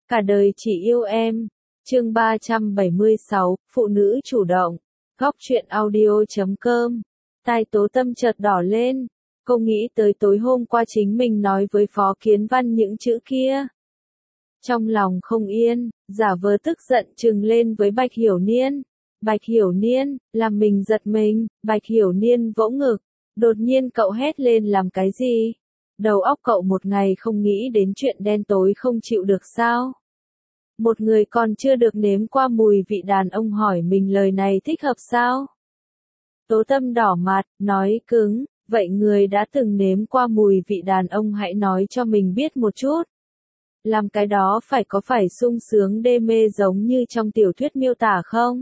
Cả đời chỉ yêu em. Chương 376, Phụ nữ chủ động. Góc truyện audio.com. Tai Tố Tâm chợt đỏ lên. Cô nghĩ tới tối hôm qua chính mình nói với Phó Kiến Văn những chữ kia. Trong lòng không yên, giả vờ tức giận trừng lên với Bạch Hiểu Niên. Bạch Hiểu Niên, làm mình giật mình. Bạch Hiểu Niên vỗ ngực. Đột nhiên cậu hét lên làm cái gì? Đầu óc cậu một ngày không nghĩ đến chuyện đen tối không chịu được sao? Một người còn chưa được nếm qua mùi vị đàn ông hỏi mình lời này thích hợp sao? Tố Tâm đỏ mặt, nói cứng, vậy người đã từng nếm qua mùi vị đàn ông hãy nói cho mình biết một chút. Làm cái đó phải sung sướng đê mê giống như trong tiểu thuyết miêu tả không?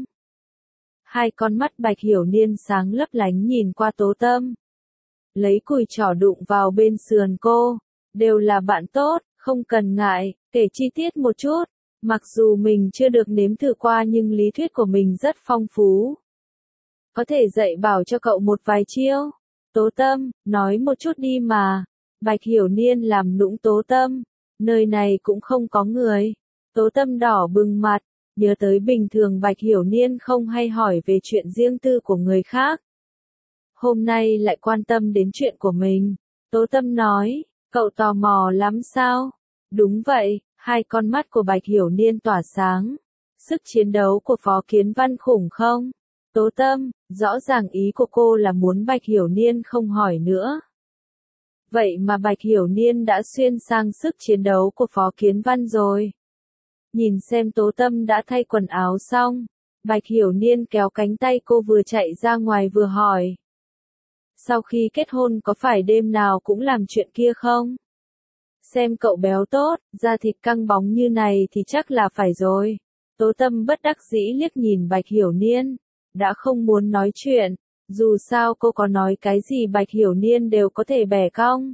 Hai con mắt Bạch Hiểu Niên sáng lấp lánh nhìn qua Tố Tâm. Lấy cùi trỏ đụng vào bên sườn cô. Đều là bạn tốt, không cần ngại, kể chi tiết một chút. Mặc dù mình chưa được nếm thử qua nhưng lý thuyết của mình rất phong phú. Có thể dạy bảo cho cậu một vài chiêu. Tố Tâm, nói một chút đi mà. Bạch Hiểu Niên làm nũng Tố Tâm. Nơi này cũng không có người. Tố Tâm đỏ bừng mặt. Nhớ tới bình thường Bạch Hiểu Niên không hay hỏi về chuyện riêng tư của người khác. Hôm nay lại quan tâm đến chuyện của mình. Tố Tâm nói, cậu tò mò lắm sao? Đúng vậy, hai con mắt của Bạch Hiểu Niên tỏa sáng. Sức chiến đấu của Phó Kiến Văn khủng không? Tố Tâm, rõ ràng ý của cô là muốn Bạch Hiểu Niên không hỏi nữa. Vậy mà Bạch Hiểu Niên đã xuyên sang sức chiến đấu của Phó Kiến Văn rồi. Nhìn xem Tố Tâm đã thay quần áo xong. Bạch Hiểu Niên kéo cánh tay cô vừa chạy ra ngoài vừa hỏi. Sau khi kết hôn có phải đêm nào cũng làm chuyện kia không? Xem cậu béo tốt, da thịt căng bóng như này thì chắc là phải rồi. Tố Tâm bất đắc dĩ liếc nhìn Bạch Hiểu Niên. Đã không muốn nói chuyện. Dù sao cô có nói cái gì Bạch Hiểu Niên đều có thể bẻ cong.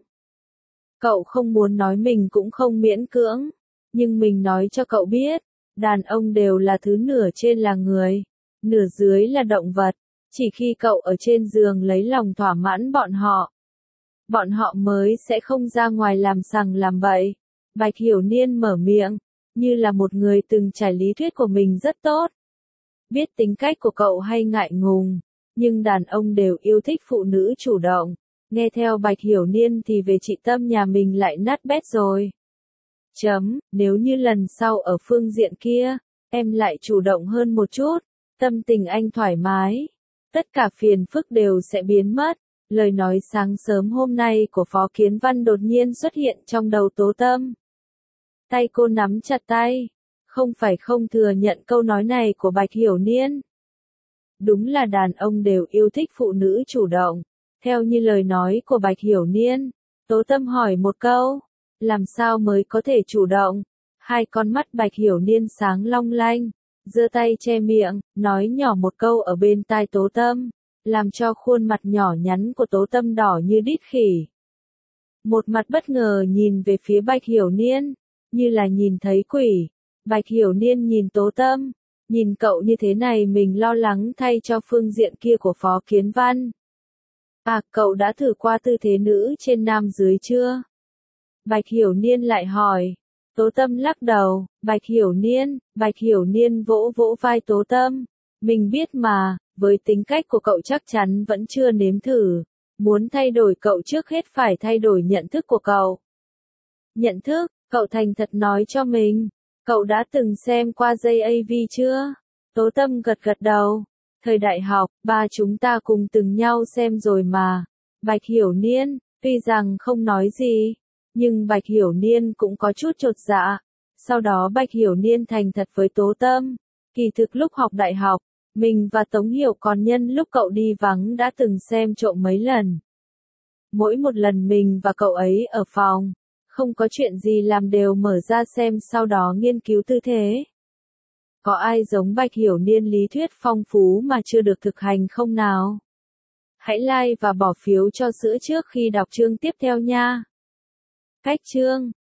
Cậu không muốn nói mình cũng không miễn cưỡng. Nhưng mình nói cho cậu biết. Đàn ông đều là thứ nửa trên là người. Nửa dưới là động vật. Chỉ khi cậu ở trên giường lấy lòng thỏa mãn bọn họ mới sẽ không ra ngoài làm sằng làm bậy. Bạch Hiểu Niên mở miệng, như là một người từng trải lý thuyết của mình rất tốt. Biết tính cách của cậu hay ngại ngùng, nhưng đàn ông đều yêu thích phụ nữ chủ động. Nghe theo Bạch Hiểu Niên thì về chị Tâm nhà mình lại nát bét rồi. Nếu như lần sau ở phương diện kia, em lại chủ động hơn một chút, tâm tình anh thoải mái. Tất cả phiền phức đều sẽ biến mất. Lời nói sáng sớm hôm nay của Phó Kiến Văn đột nhiên xuất hiện trong đầu Tố Tâm. Tay cô nắm chặt tay. Không phải không thừa nhận câu nói này của Bạch Hiểu Niên. Đúng là đàn ông đều yêu thích phụ nữ chủ động. Theo như lời nói của Bạch Hiểu Niên, Tố Tâm hỏi một câu. Làm sao mới có thể chủ động? Hai con mắt Bạch Hiểu Niên sáng long lanh. Giơ tay che miệng, nói nhỏ một câu ở bên tai Tố Tâm, làm cho khuôn mặt nhỏ nhắn của Tố Tâm đỏ như đít khỉ. Một mặt bất ngờ nhìn về phía Bạch Hiểu Niên, như là nhìn thấy quỷ. Bạch Hiểu Niên nhìn Tố Tâm, nhìn cậu như thế này mình lo lắng thay cho phương diện kia của Phó Kiến Văn. À, cậu đã thử qua tư thế nữ trên nam dưới chưa? Bạch Hiểu Niên lại hỏi. Tố Tâm lắc đầu, Bạch Hiểu Niên vỗ vỗ vai Tố Tâm. Mình biết mà, với tính cách của cậu chắc chắn vẫn chưa nếm thử. Muốn thay đổi cậu trước hết phải thay đổi nhận thức của cậu. Nhận thức, cậu thành thật nói cho mình. Cậu đã từng xem qua JAV chưa? Tố Tâm gật gật đầu. Thời đại học, ba chúng ta cùng từng nhau xem rồi mà. Bạch Hiểu Niên, tuy rằng không nói gì. Nhưng Bạch Hiểu Niên cũng có chút chột dạ. Sau đó Bạch Hiểu Niên thành thật với Tố Tâm. Kỳ thực lúc học đại học, mình và Tống Hiểu còn nhân lúc cậu đi vắng đã từng xem trộm mấy lần. Mỗi một lần mình và cậu ấy ở phòng, không có chuyện gì làm đều mở ra xem sau đó nghiên cứu tư thế. Có ai giống Bạch Hiểu Niên lý thuyết phong phú mà chưa được thực hành không nào? Hãy like và bỏ phiếu cho sữa trước khi đọc chương tiếp theo nha. Cách chương